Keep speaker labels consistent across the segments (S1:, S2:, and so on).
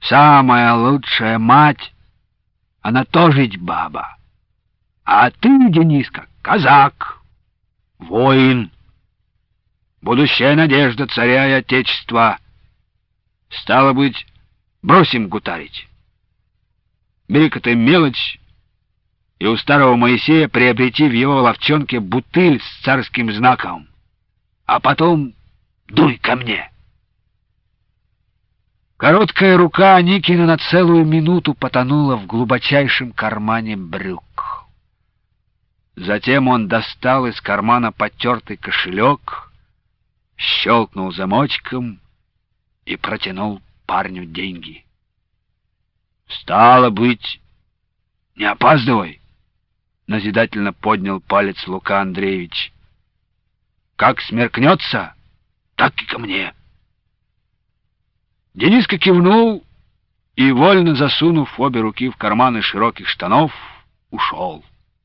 S1: Самая лучшая мать, она тоже ведь баба. А ты, Дениска, казак, воин, будущая надежда царя и отечества. Стало быть, бросим гутарить. Бери-ка ты мелочь, и у старого Моисея приобрети в его ловчонке бутыль с царским знаком, а потом дуй ко мне. Короткая рука Аникина на целую минуту потонула в глубочайшем кармане брюк. Затем он достал из кармана потертый кошелек, щелкнул замочком и протянул парню деньги. «Стало быть, не опаздывай!» — назидательно поднял палец Лука Андреевич. «Как смеркнется, так и ко мне!» Дениска кивнул и, вольно засунув обе руки в карманы широких штанов, ушел.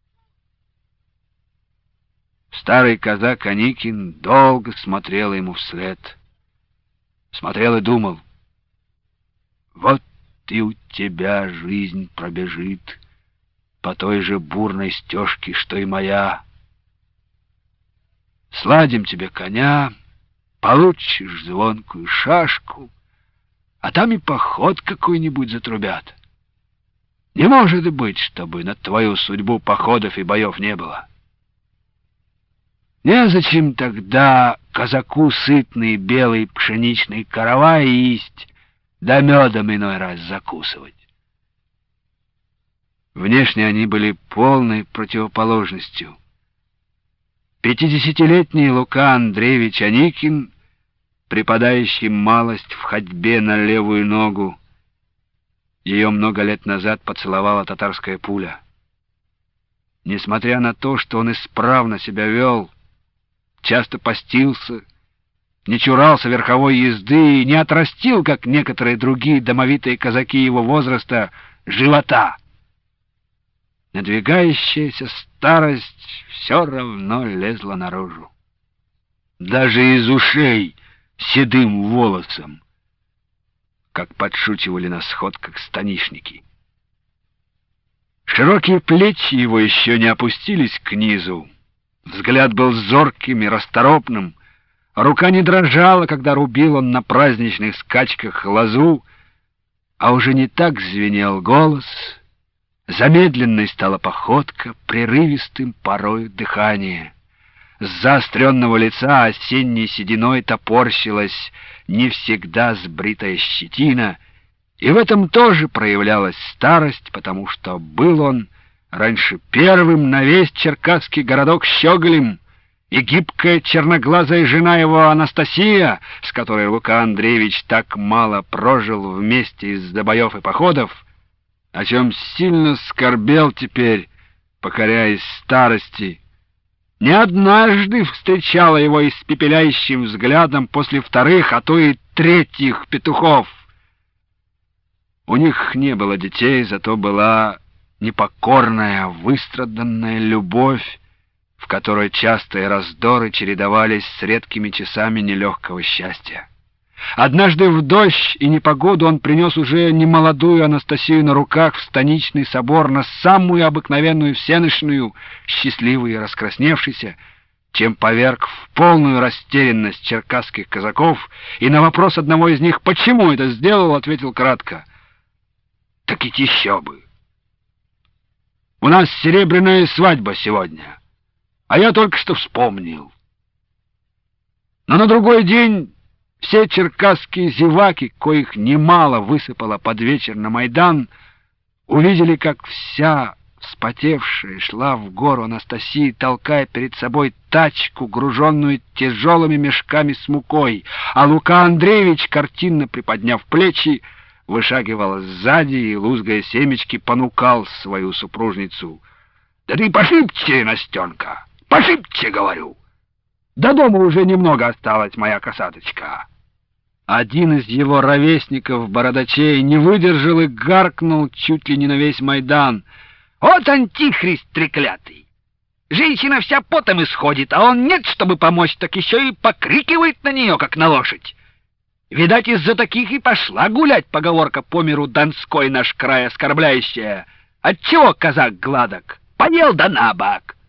S1: Старый казак Аникин долго смотрел ему вслед. Смотрел и думал: вот и у тебя жизнь пробежит по той же бурной стежке, что и моя. Сладим тебе коня, получишь звонкую шашку, а там и поход какой-нибудь затрубят. Не может быть, чтобы на твою судьбу походов и боев не было. Незачем тогда казаку сытный белый пшеничный каравай есть, да медом иной раз закусывать. Внешне они были полной противоположностью. 50-летний Лука Андреевич Аникин, припадающий малость в ходьбе на левую ногу, ее много лет назад поцеловала татарская пуля. Несмотря на то, что он исправно себя вел, часто постился, не чурался верховой езды и не отрастил, как некоторые другие домовитые казаки его возраста, живота, надвигающаяся старость все равно лезла наружу. Даже из ушей седым волосом, как подшучивали на сходках станишники. Широкие плечи его еще не опустились к низу. Взгляд был зорким и расторопным, рука не дрожала, когда рубил он на праздничных скачках лозу, а уже не так звенел голос, замедленной стала походка, прерывистым порой дыхание. С заостренного лица осенней сединой топорщилась не всегда сбритая щетина, и в этом тоже проявлялась старость, потому что был он раньше первым на весь черкасский городок щеголем, и гибкая черноглазая жена его Анастасия, с которой Лука Андреевич так мало прожил вместе из-за боев и походов, о чем сильно скорбел теперь, покоряясь старости, не однажды встречала его испепеляющим взглядом после вторых, а то и третьих петухов. У них не было детей, зато была непокорная, выстраданная любовь, в которой частые раздоры чередовались с редкими часами нелегкого счастья. Однажды в дождь и непогоду он принес уже немолодую Анастасию на руках в станичный собор на самую обыкновенную всенощную, счастливую и раскрасневшейся, чем поверг в полную растерянность черкасских казаков, и на вопрос одного из них, почему это сделал, ответил кратко: «Так ведь еще бы! У нас серебряная свадьба сегодня, а я только что вспомнил». Но на другой день все черкасские зеваки, коих немало высыпало под вечер на Майдан, увидели, как вся вспотевшая шла в гору Анастасия, толкая перед собой тачку, груженную тяжелыми мешками с мукой, а Лука Андреевич, картинно приподняв плечи, вышагивал сзади и, лузгая семечки, понукал свою супружницу: «Да ты пошибче, Настенка, пошибче, говорю! До дома уже немного осталось, моя косаточка». Один из его ровесников, бородачей, не выдержал и гаркнул чуть ли не на весь Майдан: «Вот антихрист треклятый! Женщина вся потом исходит, а он нет, чтобы помочь, так еще и покрикивает на нее, как на лошадь. Видать, из-за таких и пошла гулять поговорка по миру Донской наш край оскорбляющая. Отчего казак гладок? Поел да набок.